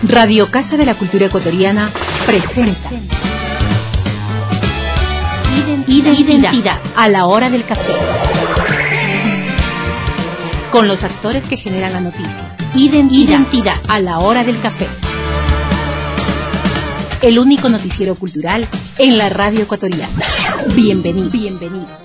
Radio Casa de la Cultura Ecuatoriana presenta Identidad a la hora del café. Con los actores que generan la noticia. Identidad a la hora del café. El único noticiero cultural en la radio ecuatoriana. Bienvenidos.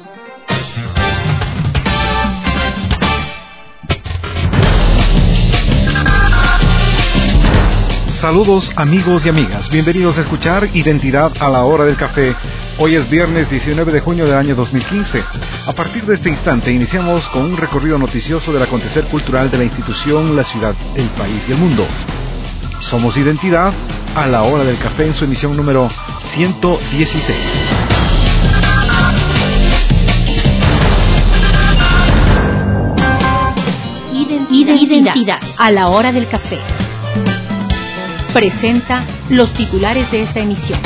Saludos amigos y amigas, bienvenidos a escuchar Identidad a la hora del café. Hoy es viernes 19 de junio del año 2015. A partir de este instante iniciamos con un recorrido noticioso del acontecer cultural de la institución, la ciudad, el país y el mundo. Somos Identidad a la hora del café en su emisión número 116. Identidad a la hora del café. Presenta los titulares de esta emisión.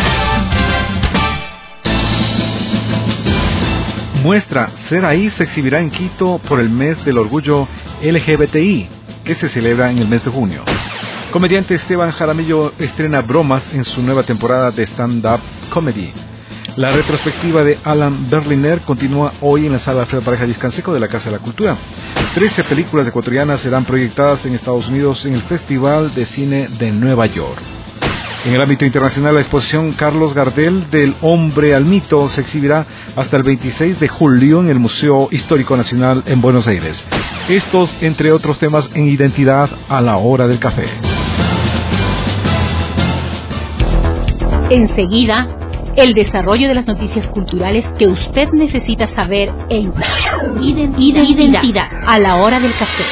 Muestra Ser Ahí se exhibirá en Quito por el mes del orgullo LGBTI, que se celebra en el mes de junio. Comediante Esteban Jaramillo estrena bromas en su nueva temporada de stand-up comedy. La retrospectiva de Alan Berliner continúa hoy en la sala Alfredo Pareja Discanseco de la Casa de la Cultura. 13 películas ecuatorianas serán proyectadas en Estados Unidos en el Festival de Cine de Nueva York. En el ámbito internacional, la exposición Carlos Gardel del Hombre al Mito se exhibirá hasta el 26 de julio en el Museo Histórico Nacional en Buenos Aires. Estos, entre otros temas, en Identidad a la hora del café. Enseguida, el desarrollo de las noticias culturales que usted necesita saber en Identidad a la hora del café.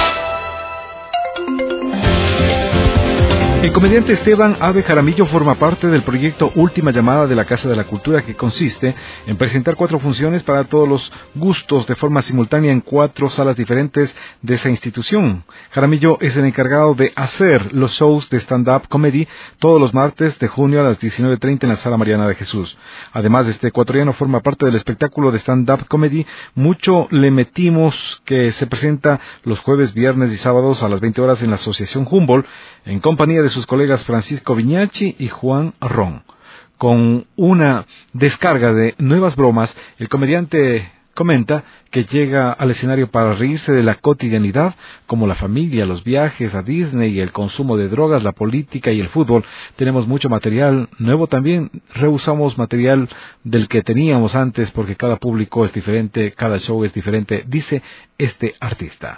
El comediante Esteban Ave Jaramillo forma parte del proyecto Última Llamada de la Casa de la Cultura, que consiste en presentar 4 funciones para todos los gustos de forma simultánea en 4 salas diferentes de esa institución. Jaramillo es el encargado de hacer los shows de stand-up comedy todos los martes de junio a las 19:30 en la Sala Mariana de Jesús. Además, este ecuatoriano forma parte del espectáculo de stand-up comedy Mucho le metimos, que se presenta los jueves, viernes y sábados a las 20 horas en la Asociación Humboldt, en compañía de sus colegas Francisco Viñachi y Juan Ron. Con una descarga de nuevas bromas, el comediante comenta que llega al escenario para reírse de la cotidianidad, como la familia, los viajes a Disney, el consumo de drogas, la política y el fútbol. Tenemos mucho material nuevo también, rehusamos material del que teníamos antes porque cada público es diferente, cada show es diferente, dice este artista.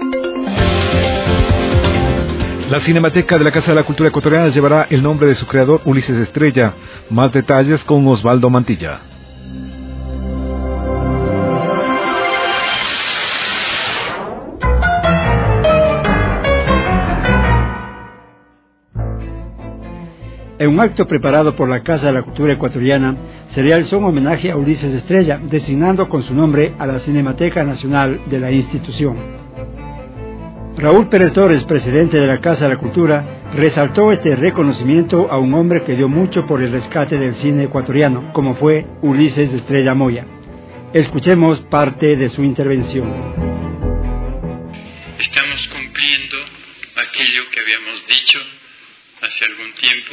La Cinemateca de la Casa de la Cultura Ecuatoriana llevará el nombre de su creador, Ulises Estrella. Más detalles con Osvaldo Mantilla. En un acto preparado por la Casa de la Cultura Ecuatoriana, se realizó un homenaje a Ulises Estrella, designando con su nombre a la Cinemateca Nacional de la institución. Raúl Pérez Torres, presidente de la Casa de la Cultura, resaltó este reconocimiento a un hombre que dio mucho por el rescate del cine ecuatoriano, como fue Ulises Estrella Moya. Escuchemos parte de su intervención. Estamos cumpliendo aquello que habíamos dicho hace algún tiempo,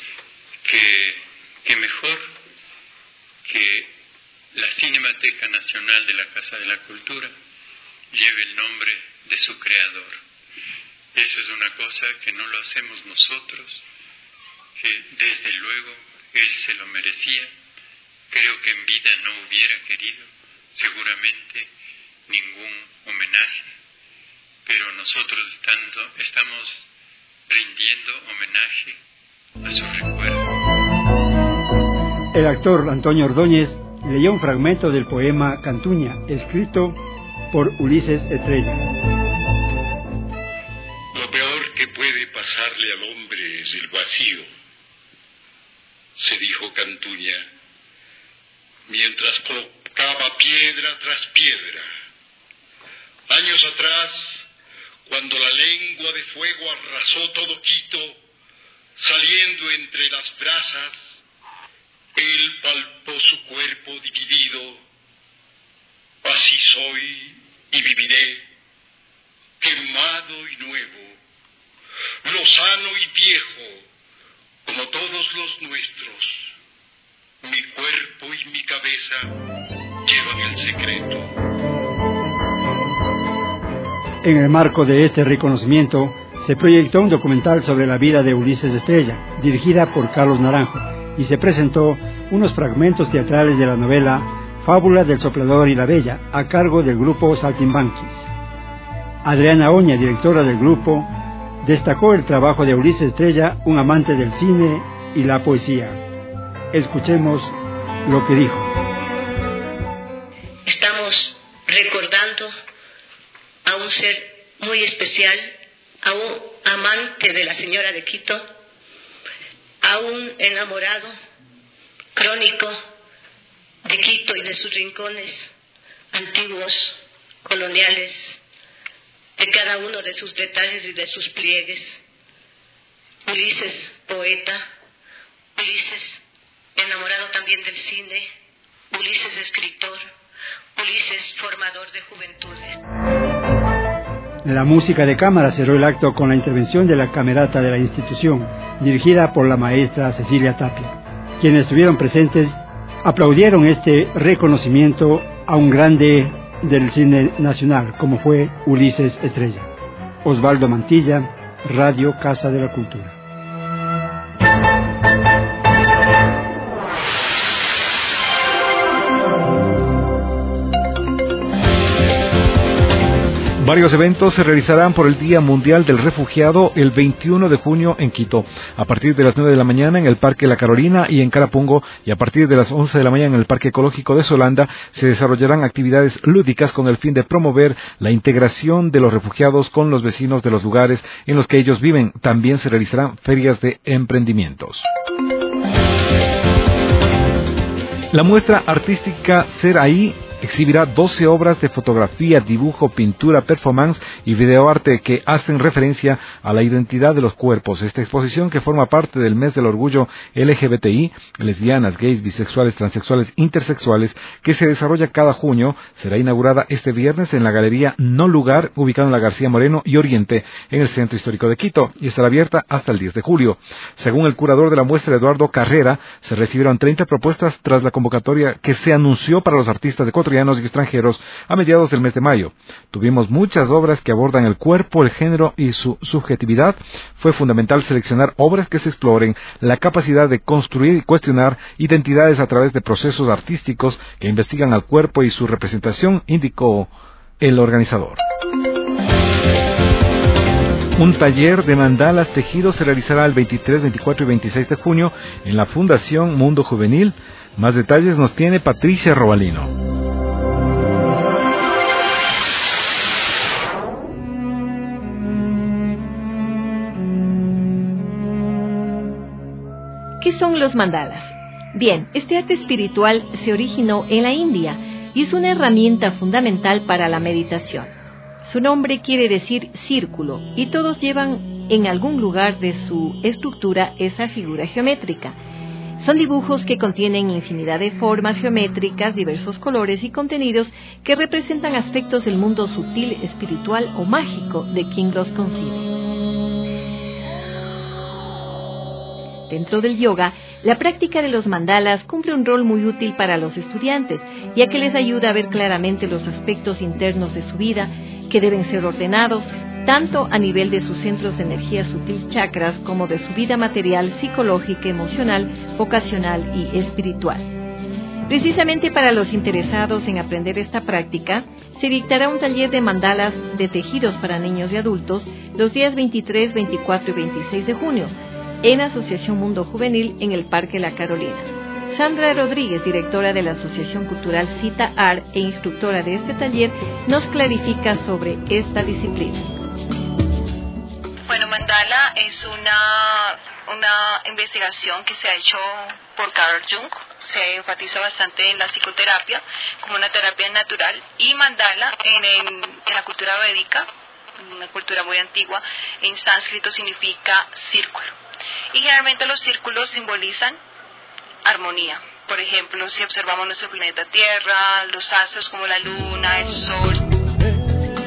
que mejor que la Cinemateca Nacional de la Casa de la Cultura lleve el nombre de su creador. Eso es una cosa que no lo hacemos nosotros, que desde luego él se lo merecía. Creo que en vida no hubiera querido seguramente ningún homenaje, pero nosotros estamos rindiendo homenaje a su recuerdo. El actor Antonio Ordóñez leyó un fragmento del poema Cantuña, escrito por Ulises Estrella. Lo peor que puede pasarle al hombre es el vacío, se dijo Cantuña, mientras colocaba piedra tras piedra. Años atrás, cuando la lengua de fuego arrasó todo Quito, saliendo entre las brasas, él palpó su cuerpo dividido. Así soy y viviré, quemado y nuevo, lozano y viejo, como todos los nuestros. Mi cuerpo y mi cabeza llevan el secreto. En el marco de este reconocimiento, se proyectó un documental sobre la vida de Ulises Estrella, dirigida por Carlos Naranjo, y se presentó unos fragmentos teatrales de la novela Fábula del Soplador y la Bella, a cargo del grupo Saltimbanquis. Adriana Oña, directora del grupo, destacó el trabajo de Ulises Estrella, un amante del cine y la poesía. Escuchemos lo que dijo. Estamos recordando a un ser muy especial, a un amante de la señora de Quito, a un enamorado crónico de Quito y de sus rincones antiguos, coloniales, de cada uno de sus detalles y de sus pliegues. Ulises, poeta, Ulises, enamorado también del cine, Ulises, escritor, Ulises, formador de juventudes. La música de cámara cerró el acto con la intervención de la camerata de la institución, dirigida por la maestra Cecilia Tapia. Quienes estuvieron presentes aplaudieron este reconocimiento a un grande del cine nacional, como fue Ulises Estrella. Osvaldo Mantilla, Radio Casa de la Cultura. Varios eventos se realizarán por el Día Mundial del Refugiado el 21 de junio en Quito, a partir de las 9 de la mañana en el Parque La Carolina y en Carapungo, y a partir de las 11 de la mañana en el Parque Ecológico de Solanda se desarrollarán actividades lúdicas con el fin de promover la integración de los refugiados con los vecinos de los lugares en los que ellos viven. También se realizarán ferias de emprendimientos. La muestra artística Ser Ahí exhibirá 12 obras de fotografía, dibujo, pintura, performance y videoarte que hacen referencia a la identidad de los cuerpos. Esta exposición, que forma parte del mes del orgullo LGBTI, lesbianas, gays, bisexuales, transexuales, intersexuales, que se desarrolla cada junio, será inaugurada este viernes en la Galería No Lugar, ubicada en la García Moreno y Oriente, en el Centro Histórico de Quito, y estará abierta hasta el 10 de julio. Según el curador de la muestra, Eduardo Carrera, se recibieron 30 propuestas tras la convocatoria que se anunció para los artistas de ecuatorianos y extranjeros a mediados del mes de mayo. Tuvimos muchas obras que abordan el cuerpo, el género y su subjetividad. Fue fundamental seleccionar obras que se exploren la capacidad de construir y cuestionar identidades a través de procesos artísticos que investigan al cuerpo y su representación, indicó el organizador. Un taller de mandalas tejidos se realizará el 23, 24 y 26 de junio en la Fundación Mundo Juvenil. Más detalles nos tiene Patricia Robalino. ¿Qué son los mandalas? Bien, este arte espiritual se originó en la India y es una herramienta fundamental para la meditación. Su nombre quiere decir círculo y todos llevan en algún lugar de su estructura esa figura geométrica. Son dibujos que contienen infinidad de formas geométricas, diversos colores y contenidos que representan aspectos del mundo sutil, espiritual o mágico de quien los concibe. Dentro del yoga, la práctica de los mandalas cumple un rol muy útil para los estudiantes, ya que les ayuda a ver claramente los aspectos internos de su vida, que deben ser ordenados, tanto a nivel de sus centros de energía sutil chakras, como de su vida material, psicológica, emocional, vocacional y espiritual. Precisamente para los interesados en aprender esta práctica, se dictará un taller de mandalas de tejidos para niños y adultos los días 23, 24 y 26 de junio, en Asociación Mundo Juvenil en el Parque La Carolina. Sandra Rodríguez, directora de la Asociación Cultural Cita Art e instructora de este taller, nos clarifica sobre esta disciplina. Bueno, mandala es una investigación que se ha hecho por Carl Jung. Se enfatiza bastante en la psicoterapia como una terapia natural, y mandala en la cultura védica, una cultura muy antigua, en sánscrito significa círculo. Y generalmente los círculos simbolizan armonía. Por ejemplo, si observamos nuestro planeta Tierra, los astros como la luna, el sol,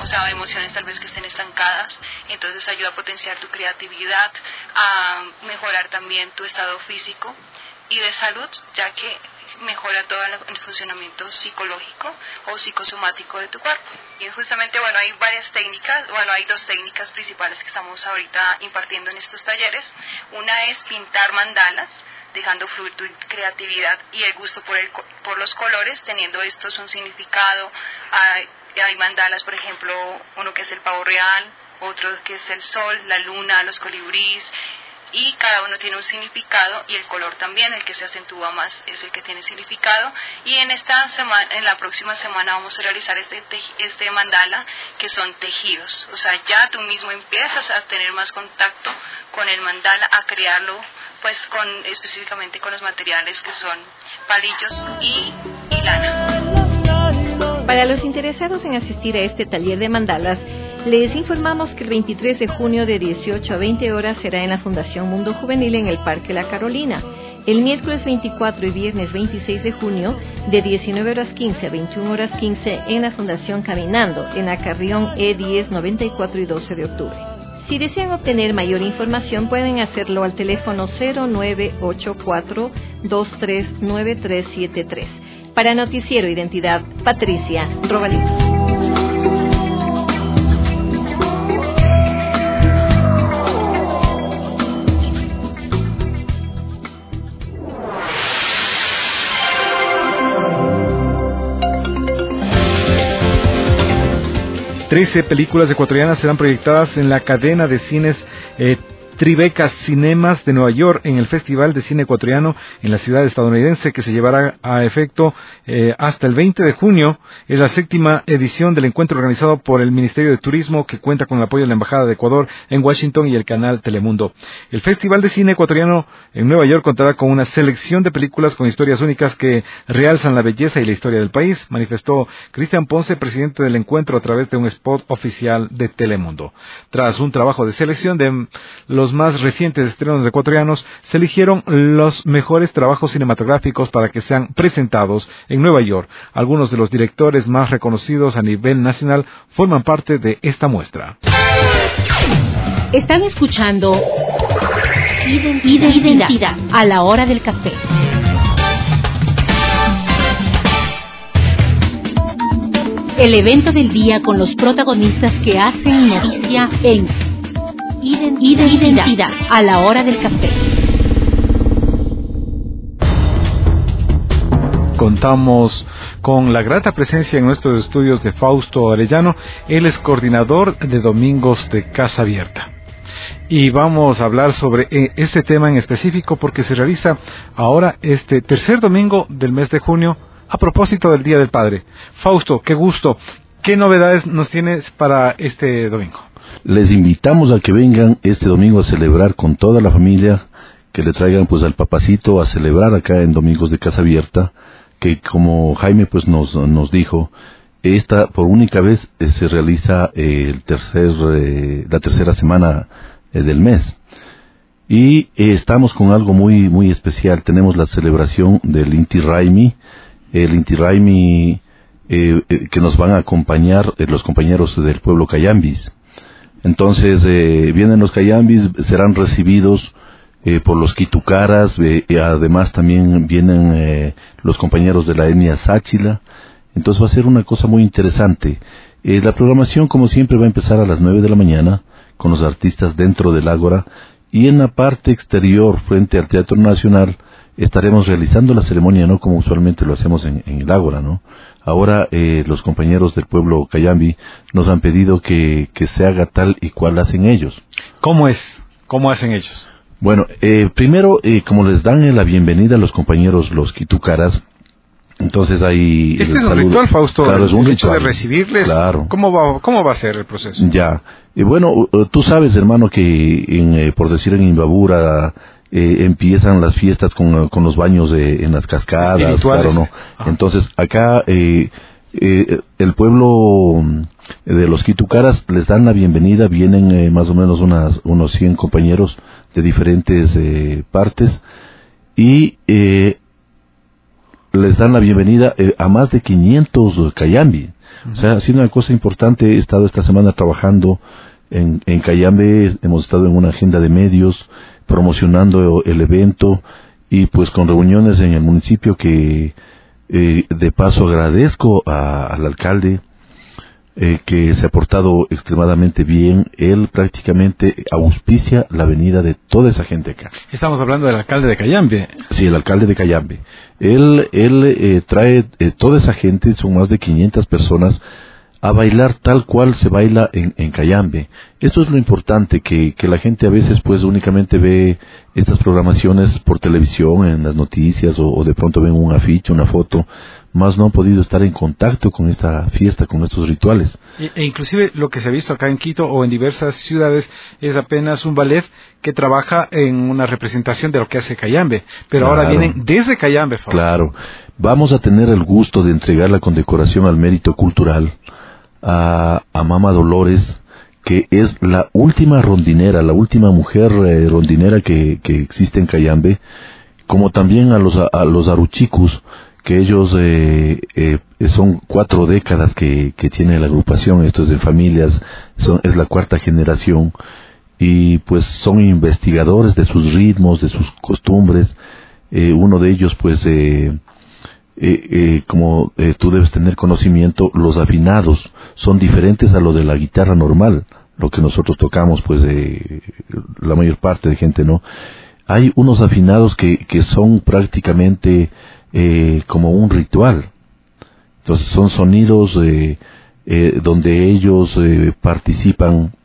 o sea, emociones tal vez que estén estancadas. Entonces ayuda a potenciar tu creatividad, a mejorar también tu estado físico y de salud, ya que mejora todo el funcionamiento psicológico o psicosomático de tu cuerpo. Y justamente, bueno, hay varias técnicas, hay 2 técnicas principales que estamos ahorita impartiendo en estos talleres. Una es pintar mandalas, dejando fluir tu creatividad y el gusto por los colores, teniendo estos un significado. Hay mandalas, por ejemplo, uno que es el pavo real, otro que es el sol, la luna, los colibríes, y cada uno tiene un significado, y el color también, el que se acentúa más es el que tiene significado. Y en la próxima semana vamos a realizar este mandala, que son tejidos. O sea, ya tú mismo empiezas a tener más contacto con el mandala, a crearlo pues específicamente con los materiales que son palillos y lana. Para los interesados en asistir a este taller de mandalas, les informamos que el 23 de junio de 18 a 20 horas será en la Fundación Mundo Juvenil en el Parque La Carolina. El miércoles 24 y viernes 26 de junio de 19 horas 15 a 21 horas 15 en la Fundación Caminando, en la Carrión E10, 94 y 12 de octubre. Si desean obtener mayor información, pueden hacerlo al teléfono 0984-239373. Para Noticiero Identidad, Patricia Robalito. Trece películas ecuatorianas serán proyectadas en la cadena de cines Tribeca Cinemas de Nueva York en el Festival de Cine Ecuatoriano en la ciudad estadounidense, que se llevará a efecto hasta el 20 de junio. Es la 7ª edición del encuentro organizado por el Ministerio de Turismo, que cuenta con el apoyo de la Embajada de Ecuador en Washington y el canal Telemundo. El Festival de Cine Ecuatoriano en Nueva York contará con una selección de películas con historias únicas que realzan la belleza y la historia del país, manifestó Cristian Ponce, presidente del encuentro, a través de un spot oficial de Telemundo. Tras un trabajo de selección de los más recientes estrenos ecuatorianos, se eligieron los mejores trabajos cinematográficos para que sean presentados en Nueva York. Algunos de los directores más reconocidos a nivel nacional forman parte de esta muestra. Están escuchando Identidad a la hora del café. El evento del día con los protagonistas que hacen noticia en Identidad a la hora del café. Contamos con la grata presencia en nuestros estudios de Fausto Arellano. Él es coordinador de Domingos de Casa Abierta. Y vamos a hablar sobre este tema en específico porque se realiza ahora este tercer domingo del mes de junio a propósito del Día del Padre. Fausto, qué gusto. ¿Qué novedades nos tienes para este domingo? Les invitamos a que vengan este domingo a celebrar con toda la familia, que le traigan pues al papacito a celebrar acá en Domingos de Casa Abierta, que como Jaime pues nos dijo, esta por única vez se realiza la tercera semana del mes. Y estamos con algo muy muy especial. Tenemos la celebración del Inti Raymi, el Inti Raymi que nos van a acompañar los compañeros del pueblo Cayambis. Entonces vienen los Cayambis, serán recibidos por los Quitucaras, además también vienen los compañeros de la etnia Sáchila. Entonces va a ser una cosa muy interesante. La programación, como siempre, va a empezar a las 9 de la mañana con los artistas dentro del Ágora, y en la parte exterior, frente al Teatro Nacional, estaremos realizando la ceremonia, no como usualmente lo hacemos en el Ágora, ¿no? Ahora los compañeros del pueblo Cayambi nos han pedido que se haga tal y cual hacen ellos. ¿Cómo es? ¿Cómo hacen ellos? Bueno, primero, como les dan la bienvenida a los compañeros, los Quitucaras, entonces hay... Este es un ritual, Fausto, claro, es un ritual de recibirles. Claro. ¿Cómo va a ser el proceso? Ya. Bueno, tú sabes, hermano, que por decir en Imbabura empiezan las fiestas con los baños en las cascadas, claro, ¿no? Entonces acá el pueblo de los Quitucaras les dan la bienvenida, vienen más o menos unos 100 compañeros de diferentes partes, y les dan la bienvenida a más de 500 Cayambe. O sea, ha sido una cosa importante. He estado esta semana trabajando en Cayambe, hemos estado en una agenda de medios, promocionando el evento, y pues con reuniones en el municipio que de paso agradezco al alcalde, que se ha portado extremadamente bien. Él prácticamente auspicia la venida de toda esa gente acá. Estamos hablando del alcalde de Cayambe. Sí, el alcalde de Cayambe. Él trae toda esa gente, son más de 500 personas, a bailar tal cual se baila en Cayambe. Esto es lo importante, que la gente a veces pues únicamente ve estas programaciones por televisión, en las noticias, o de pronto ven un afiche, una foto, más no han podido estar en contacto con esta fiesta, con estos rituales. E inclusive lo que se ha visto acá en Quito o en diversas ciudades es apenas un ballet que trabaja en una representación de lo que hace Cayambe, pero Claro. ahora vienen desde Cayambe, favor. Claro, vamos a tener el gusto de entregar la condecoración al mérito cultural a Mama Dolores, que es la última rondinera, la última mujer rondinera que existe en Cayambe, como también a los aruchicus, que ellos son 4 décadas que tiene la agrupación. Esto es de familias, es la 4ª generación, y pues son investigadores de sus ritmos, de sus costumbres. Uno de ellos pues como tú debes tener conocimiento, los afinados son diferentes a lo de la guitarra normal, lo que nosotros tocamos, pues la mayor parte de gente, ¿no? Hay unos afinados que son prácticamente como un ritual. Entonces son sonidos donde ellos participan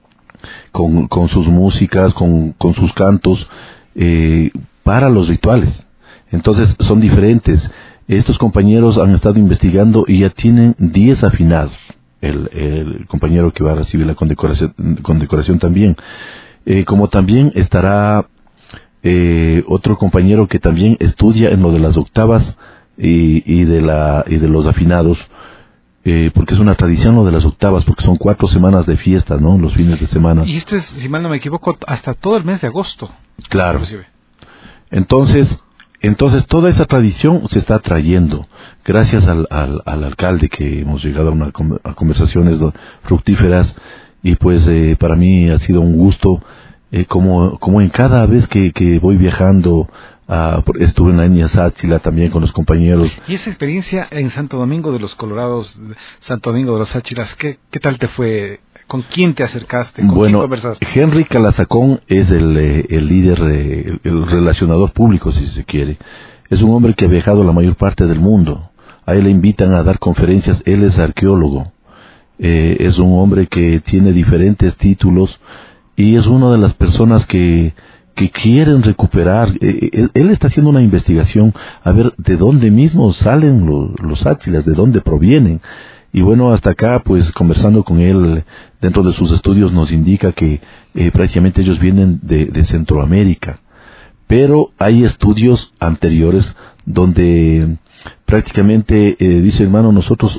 con sus músicas, con sus cantos, para los rituales. Entonces son diferentes. Estos compañeros han estado investigando y ya tienen 10 afinados. El compañero que va a recibir la condecoración también. Como también estará otro compañero que también estudia en lo de las octavas y de los afinados, porque es una tradición lo de las octavas, porque son 4 semanas de fiesta, ¿no? Los fines de semana. Y esto es, si mal no me equivoco, hasta todo el mes de agosto. Claro. Inclusive. Entonces toda esa tradición se está trayendo gracias al alcalde, que hemos llegado a conversaciones fructíferas, y pues para mí ha sido un gusto, como en cada vez que voy viajando. Estuve en la etnia Sáchila también con los compañeros. Y esa experiencia en Santo Domingo de los Colorados, Santo Domingo de los Sáchilas, ¿qué tal te fue? ¿Con quién te acercaste? ¿Con quién conversaste? Henry Calazacón es el líder, el relacionador público, si se quiere. Es un hombre que ha viajado la mayor parte del mundo. A él le invitan a dar conferencias. Él es arqueólogo. Es un hombre que tiene diferentes títulos y es una de las personas que quieren recuperar. Él está haciendo una investigación a ver de dónde mismo salen los sáchilas, de dónde provienen. Y bueno, hasta acá, pues conversando con él, dentro de sus estudios nos indica que prácticamente ellos vienen de Centroamérica. Pero hay estudios anteriores donde prácticamente dice, hermano, nosotros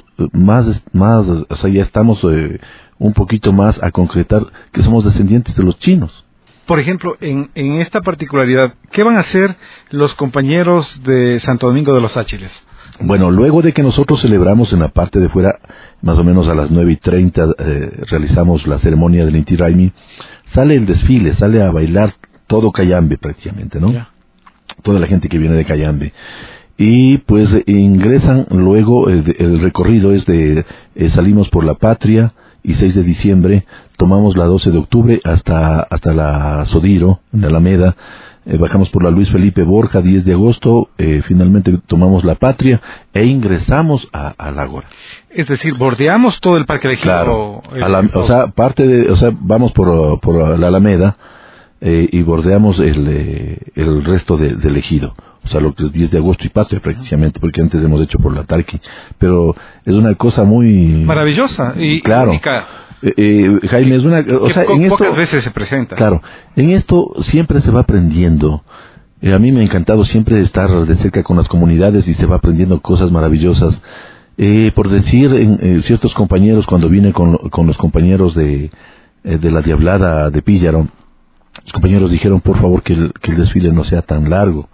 o sea, ya estamos un poquito más a concretar que somos descendientes de los chinos. Por ejemplo, en esta particularidad, ¿qué van a hacer los compañeros de Santo Domingo de los Sáchiles? Bueno, luego de que nosotros celebramos en la parte de fuera, más o menos a las 9:30, realizamos la ceremonia del Inti Raymi, sale el desfile, sale a bailar todo Cayambe prácticamente, ¿no? Yeah. Toda la gente que viene de Cayambe. Y pues ingresan luego, el recorrido es salimos por La Patria, y 6 de diciembre, tomamos la 12 de octubre hasta la Sodiro, en la Alameda, bajamos por la Luis Felipe Borja, 10 de agosto, finalmente tomamos La Patria e ingresamos a la Ágora. Es decir, bordeamos todo el Parque Ejido. Claro, vamos por la Alameda y bordeamos el resto del Ejido. O sea, lo que es 10 de agosto y Patria prácticamente, porque antes hemos hecho por la Tarqui. Pero es una cosa muy maravillosa y claro. Única. Jaime, es una... O sea, en pocas esto, veces se presenta. Claro, en esto siempre se va aprendiendo. A mí me ha encantado siempre estar de cerca con las comunidades y se va aprendiendo cosas maravillosas. Por decir, ciertos compañeros, cuando vine con los compañeros de la Diablada de Píllaro, los compañeros dijeron, por favor, que el desfile no sea tan largo,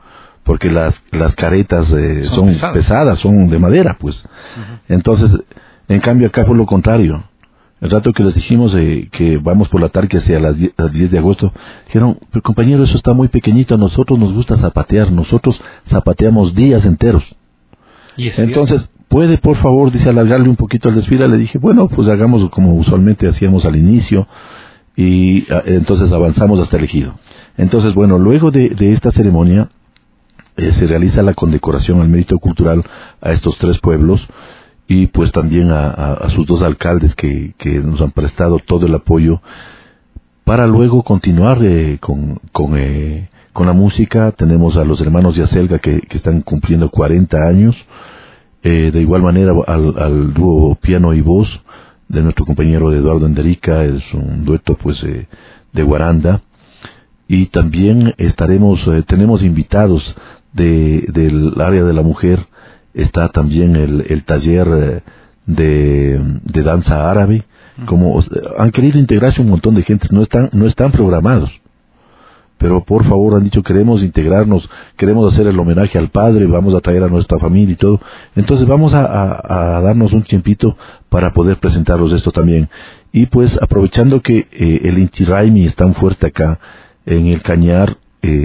porque las caretas son pesadas, son de madera, pues. Entonces, en cambio acá fue lo contrario. El rato que les dijimos que vamos por la tarde hacia las 10 de agosto, dijeron, pero compañero, eso está muy pequeñito, a nosotros nos gusta zapatear, nosotros zapateamos días enteros. Entonces, ¿puede por favor, dice, alargarle un poquito el desfile? Le dije, bueno, pues hagamos como usualmente hacíamos al inicio, y entonces avanzamos hasta el ejido. Entonces, bueno, luego de esta ceremonia, se realiza la condecoración al mérito cultural a estos 3 pueblos, y pues también a sus 2 alcaldes que nos han prestado todo el apoyo para luego continuar con la música. Tenemos a los hermanos Yacelga que están cumpliendo 40 años, de igual manera al dúo piano y voz de nuestro compañero Eduardo Enderica, es un dueto pues de guaranda, y también tenemos invitados del área de la mujer. Está también el taller de danza árabe. Como han querido integrarse un montón de gente, no están programados, pero por favor han dicho, queremos integrarnos, queremos hacer el homenaje al padre, vamos a traer a nuestra familia y todo. Entonces vamos a darnos un tiempito para poder presentarlos esto también. Y pues aprovechando que el Inti Raymi es tan fuerte acá en el Cañar,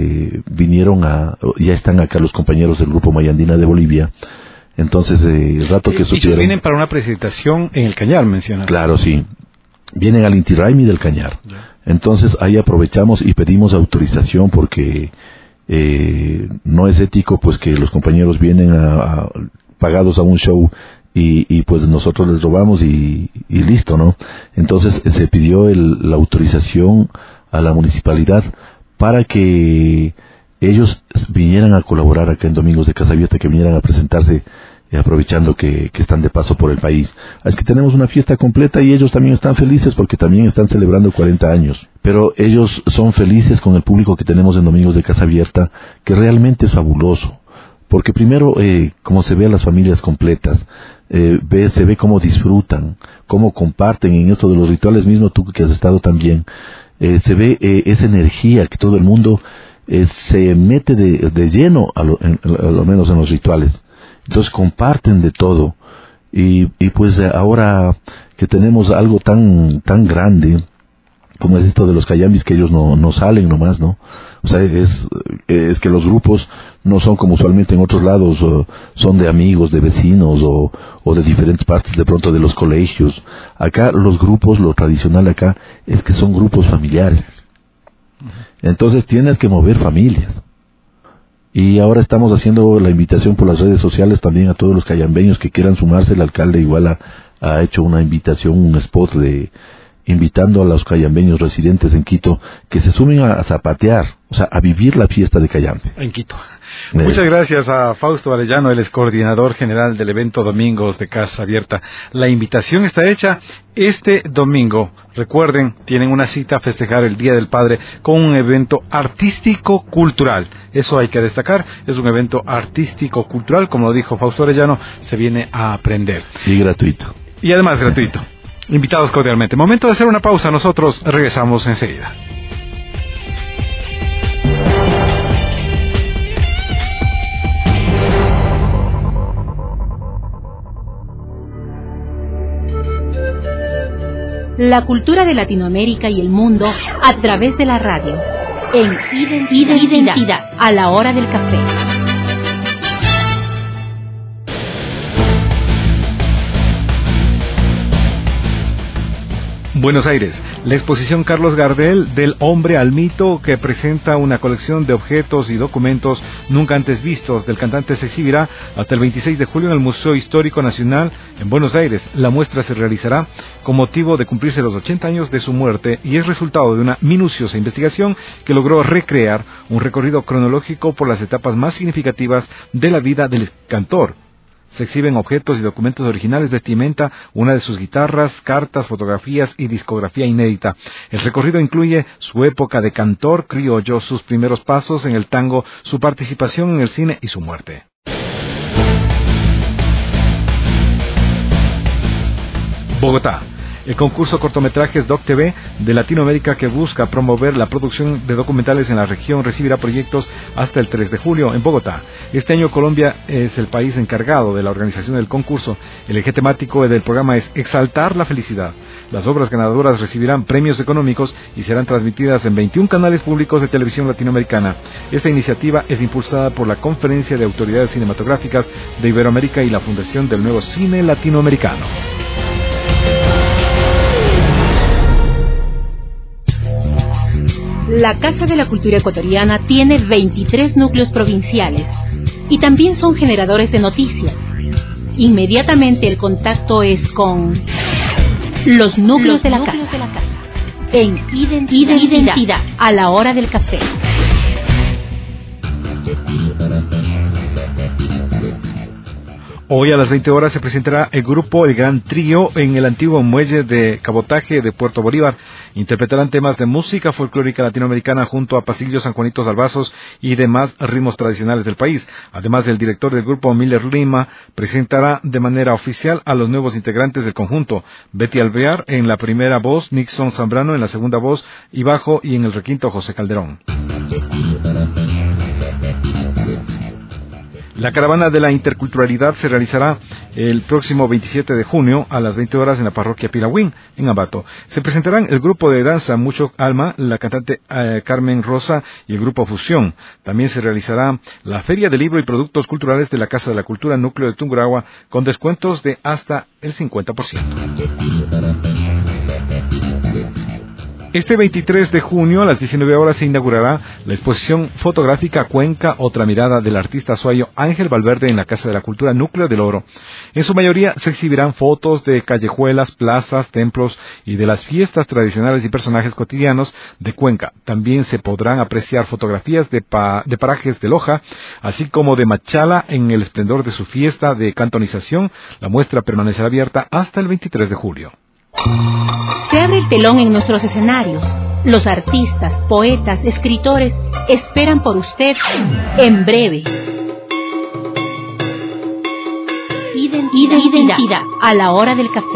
ya están acá los compañeros del grupo Mayandina de Bolivia. Entonces, el rato que supieron... Ellos vienen para una presentación en el Cañar, mencionas. Claro, sí. Vienen al Inti Raymi del Cañar. Entonces, ahí aprovechamos y pedimos autorización porque no es ético pues que los compañeros vienen pagados a un show y pues nosotros les robamos y listo, ¿no? Entonces, se pidió la autorización a la municipalidad para que ellos vinieran a colaborar acá en Domingos de Casa Abierta, que vinieran a presentarse, aprovechando que están de paso por el país. Es que tenemos una fiesta completa y ellos también están felices porque también están celebrando 40 años. Pero ellos son felices con el público que tenemos en Domingos de Casa Abierta, que realmente es fabuloso. Porque primero, como se ve a las familias completas, se ve cómo disfrutan, cómo comparten en esto de los rituales, mismo tú que has estado también, se ve esa energía que todo el mundo se mete de lleno, a lo menos en los rituales. Entonces comparten de todo. Y pues ahora que tenemos algo tan grande, como es esto de los cayambis, que ellos no salen nomás, ¿no? O sea, es que los grupos no son como usualmente en otros lados, son de amigos, de vecinos o de diferentes partes de pronto de los colegios. Acá los grupos, lo tradicional acá es que son grupos familiares. Entonces tienes que mover familias. Y ahora estamos haciendo la invitación por las redes sociales también a todos los cayambeños que quieran sumarse. El alcalde igual ha hecho una invitación, un spot invitando a los cayambeños residentes en Quito que se sumen a zapatear, o sea, a vivir la fiesta de Cayambe. En Quito. Muchas gracias a Fausto Arellano, él es coordinador general del evento Domingos de Casa Abierta. La invitación está hecha este domingo. Recuerden, tienen una cita a festejar el Día del Padre con un evento artístico-cultural. Eso hay que destacar, es un evento artístico-cultural, como lo dijo Fausto Arellano, se viene a aprender. Y gratuito. Y además gratuito. Invitados cordialmente. Momento de hacer una pausa, nosotros regresamos enseguida. La cultura de Latinoamérica y el mundo a través de la radio. En Identidad, a la hora del café. Buenos Aires, la exposición Carlos Gardel del hombre al mito, que presenta una colección de objetos y documentos nunca antes vistos del cantante, se exhibirá hasta el 26 de julio en el Museo Histórico Nacional en Buenos Aires. La muestra se realizará con motivo de cumplirse los 80 años de su muerte y es resultado de una minuciosa investigación que logró recrear un recorrido cronológico por las etapas más significativas de la vida del cantor. Se exhiben objetos y documentos originales, vestimenta, una de sus guitarras, cartas, fotografías y discografía inédita. El recorrido incluye su época de cantor criollo, sus primeros pasos en el tango, su participación en el cine y su muerte. Bogotá. El concurso cortometrajes Doc TV de Latinoamérica, que busca promover la producción de documentales en la región, recibirá proyectos hasta el 3 de julio en Bogotá. Este año Colombia es el país encargado de la organización del concurso. El eje temático del programa es Exaltar la Felicidad. Las obras ganadoras recibirán premios económicos y serán transmitidas en 21 canales públicos de televisión latinoamericana. Esta iniciativa es impulsada por la Conferencia de Autoridades Cinematográficas de Iberoamérica y la Fundación del Nuevo Cine Latinoamericano. La Casa de la Cultura Ecuatoriana tiene 23 núcleos provinciales y también son generadores de noticias. Inmediatamente el contacto es con los núcleos de la casa en Identidad a la hora del café. Hoy a las 20 horas se presentará el grupo El Gran Trío en el antiguo muelle de cabotaje de Puerto Bolívar. Interpretarán temas de música folclórica latinoamericana junto a pasillos, sanjuanitos, albazos y demás ritmos tradicionales del país. Además, el director del grupo, Miller Lima, presentará de manera oficial a los nuevos integrantes del conjunto. Betty Alvear en la primera voz, Nixon Zambrano en la segunda voz y bajo, y en el requinto José Calderón. La caravana de la interculturalidad se realizará el próximo 27 de junio a las 20 horas en la parroquia Piragüín, en Ambato. Se presentarán el grupo de danza Mucho Alma, la cantante Carmen Rosa y el grupo Fusión. También se realizará la Feria de Libro y Productos Culturales de la Casa de la Cultura Núcleo de Tungurahua con descuentos de hasta el 50%. Este 23 de junio a las 19 horas se inaugurará la exposición fotográfica Cuenca, otra mirada del artista azuayo Ángel Valverde en la Casa de la Cultura Núcleo del Oro. En su mayoría se exhibirán fotos de callejuelas, plazas, templos y de las fiestas tradicionales y personajes cotidianos de Cuenca. También se podrán apreciar fotografías de parajes de Loja, así como de Machala en el esplendor de su fiesta de cantonización. La muestra permanecerá abierta hasta el 23 de julio. Se abre el telón en nuestros escenarios. Los artistas, poetas, escritores esperan por usted en breve. Identidad a la hora del café.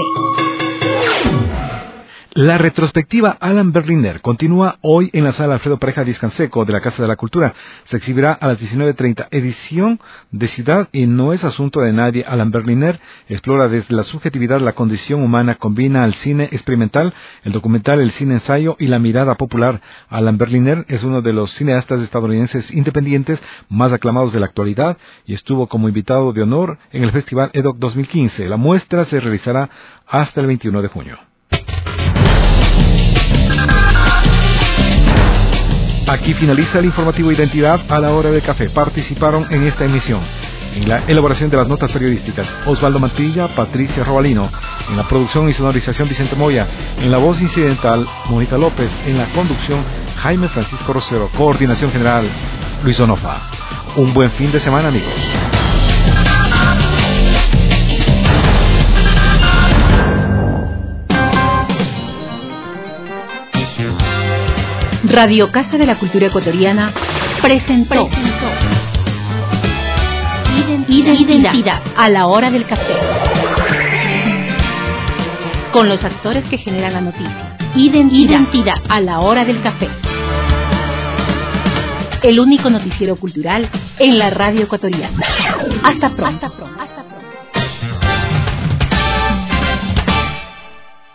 La retrospectiva Alan Berliner continúa hoy en la sala Alfredo Pareja Díaz-Canseco de la Casa de la Cultura. Se exhibirá a las 19:30. Edición de Ciudad y No es asunto de nadie. Alan Berliner explora desde la subjetividad la condición humana, combina el cine experimental, el documental, el cine ensayo y la mirada popular. Alan Berliner es uno de los cineastas estadounidenses independientes más aclamados de la actualidad y estuvo como invitado de honor en el Festival EDOC 2015. La muestra se realizará hasta el 21 de junio. Aquí finaliza el informativo Identidad a la hora del café. Participaron en esta emisión en la elaboración de las notas periodísticas Osvaldo Mantilla, Patricia Robalino, en la producción y sonorización Vicente Moya, en la voz incidental Mónica López, en la conducción Jaime Francisco Rosero, coordinación general Luis Onofa. Un buen fin de semana, amigos. Radio Casa de la Cultura Ecuatoriana presentó Identidad a la hora del café, con los actores que generan la noticia. Identidad a la hora del café, el único noticiero cultural en la radio ecuatoriana. Hasta pronto.